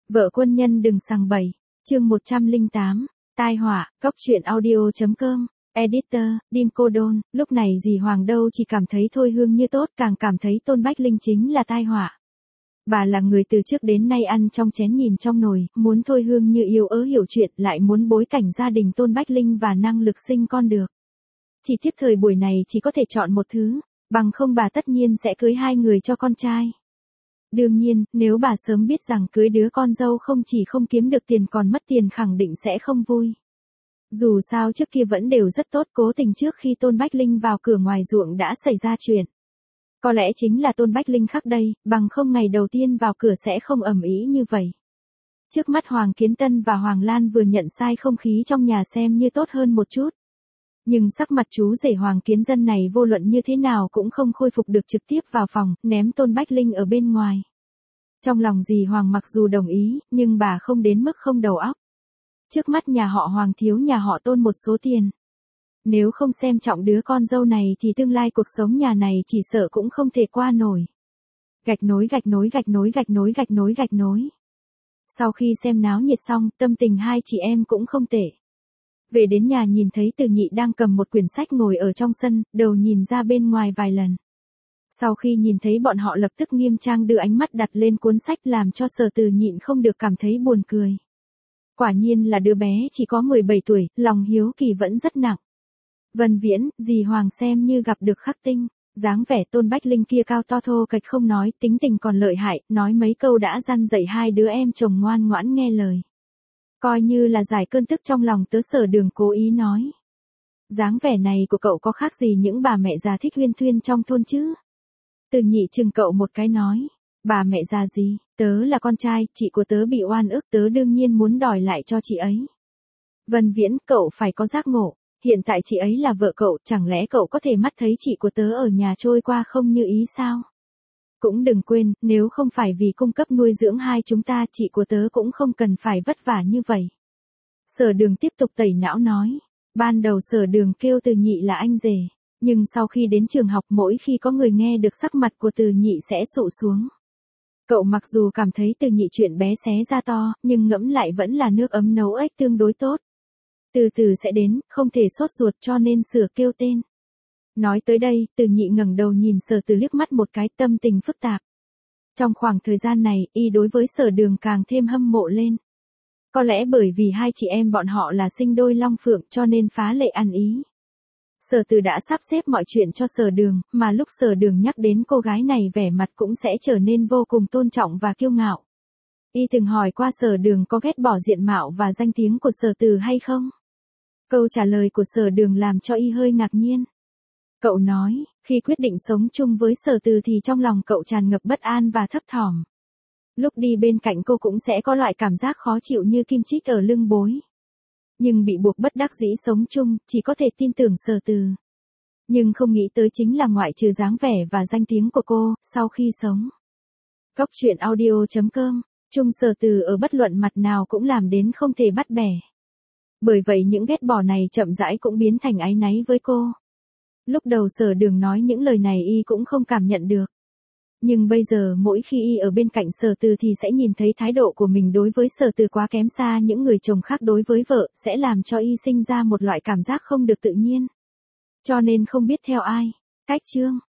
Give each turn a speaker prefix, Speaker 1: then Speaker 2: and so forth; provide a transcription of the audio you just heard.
Speaker 1: Vợ quân nhân đừng sằng bậy. Chương 108. Tai họa. Cóc truyện audio.com. Editor, Dim Cô Đôn. Lúc này dì Hoàng đâu chỉ cảm thấy Thôi Hương Như tốt, càng cảm thấy Tôn Bách Linh chính là tai họa. Bà là người từ trước đến nay ăn trong chén nhìn trong nồi, muốn Thôi Hương Như yếu ớt hiểu chuyện, lại muốn bối cảnh gia đình Tôn Bách Linh và năng lực sinh con được. Chỉ tiếp thời buổi này chỉ có thể chọn một thứ, bằng không bà tất nhiên sẽ cưới hai người cho con trai. Đương nhiên, nếu bà sớm biết rằng cưới đứa con dâu không chỉ không kiếm được tiền còn mất tiền khẳng định sẽ không vui. Dù sao trước kia vẫn đều rất tốt, cố tình trước khi Tôn Bách Linh vào cửa ngoài ruộng đã xảy ra chuyện. Có lẽ chính là Tôn Bách Linh khác đây, bằng không ngày đầu tiên vào cửa sẽ không ầm ĩ như vậy. Trước mắt Hoàng Kiến Tân và Hoàng Lan vừa nhận sai, không khí trong nhà xem như tốt hơn một chút. Nhưng sắc mặt chú rể Hoàng Kiến Dân này vô luận như thế nào cũng không khôi phục được, trực tiếp vào phòng, ném Tôn Bách Linh ở bên ngoài. Trong lòng dì Hoàng mặc dù đồng ý, nhưng bà không đến mức không đầu óc. Trước mắt nhà họ Hoàng thiếu nhà họ Tôn một số tiền. Nếu không xem trọng đứa con dâu này thì tương lai cuộc sống nhà này chỉ sợ cũng không thể qua nổi. Gạch nối. Sau khi xem náo nhiệt xong, tâm tình hai chị em cũng không tệ. Về đến nhà nhìn thấy Từ Nhị đang cầm một quyển sách ngồi ở trong sân, đầu nhìn ra bên ngoài vài lần. Sau khi nhìn thấy bọn họ lập tức nghiêm trang đưa ánh mắt đặt lên cuốn sách, làm cho Sở Từ nhịn không được cảm thấy buồn cười. Quả nhiên là đứa bé chỉ có 17 tuổi, lòng hiếu kỳ vẫn rất nặng. Vân Viễn, dì Hoàng xem như gặp được khắc tinh, dáng vẻ Tôn Bách Linh kia cao to thô kệch không nói, tính tình còn lợi hại, nói mấy câu đã răn dạy hai đứa em chồng ngoan ngoãn nghe lời. Coi như là giải cơn tức trong lòng tớ. Sở Đường cố ý nói. Dáng vẻ này của cậu có khác gì những bà mẹ già thích huyên thuyên trong thôn chứ? Từ Nhị chừng cậu một cái nói. Bà mẹ già gì, tớ là con trai, chị của tớ bị oan ức, tớ đương nhiên muốn đòi lại cho chị ấy. Vân Viễn, cậu phải có giác ngộ, hiện tại chị ấy là vợ cậu, chẳng lẽ cậu có thể mắt thấy chị của tớ ở nhà trôi qua không như ý sao? Cũng đừng quên, nếu không phải vì cung cấp nuôi dưỡng hai chúng ta, chị của tớ cũng không cần phải vất vả như vậy. Sở Đường tiếp tục tẩy não nói. Ban đầu Sở Đường kêu Từ Nhị là anh rể, nhưng sau khi đến trường học mỗi khi có người nghe được sắc mặt của Từ Nhị sẽ sụ xuống. Cậu mặc dù cảm thấy Từ Nhị chuyện bé xé ra to, nhưng ngẫm lại vẫn là nước ấm nấu ếch tương đối tốt. Từ từ sẽ đến, không thể sốt ruột cho nên sửa kêu tên. Nói tới đây, Từ Nhị ngẩng đầu nhìn Sở Từ liếc mắt một cái, tâm tình phức tạp. Trong khoảng thời gian này, y đối với Sở Đường càng thêm hâm mộ lên. Có lẽ bởi vì hai chị em bọn họ là sinh đôi long phượng cho nên phá lệ ăn ý. Sở Từ đã sắp xếp mọi chuyện cho Sở Đường, mà lúc Sở Đường nhắc đến cô gái này vẻ mặt cũng sẽ trở nên vô cùng tôn trọng và kiêu ngạo. Y từng hỏi qua Sở Đường có ghét bỏ diện mạo và danh tiếng của Sở Từ hay không? Câu trả lời của Sở Đường làm cho y hơi ngạc nhiên. Cậu nói, khi quyết định sống chung với Sở Từ thì trong lòng cậu tràn ngập bất an và thấp thỏm. Lúc đi bên cạnh cô cũng sẽ có loại cảm giác khó chịu như kim chích ở lưng bối. Nhưng bị buộc bất đắc dĩ sống chung, chỉ có thể tin tưởng Sở Từ. Nhưng không nghĩ tới chính là ngoại trừ dáng vẻ và danh tiếng của cô, sau khi sống. Cóc truyện audio.com, chung Sở Từ ở bất luận mặt nào cũng làm đến không thể bắt bẻ. Bởi vậy những ghét bỏ này chậm rãi cũng biến thành áy náy với cô. Lúc đầu Sở Đường nói những lời này y cũng không cảm nhận được. Nhưng bây giờ mỗi khi y ở bên cạnh Sở Từ thì sẽ nhìn thấy thái độ của mình đối với Sở Từ quá kém xa những người chồng khác đối với vợ, sẽ làm cho y sinh ra một loại cảm giác không được tự nhiên. Cho nên không biết theo ai. Cách chương.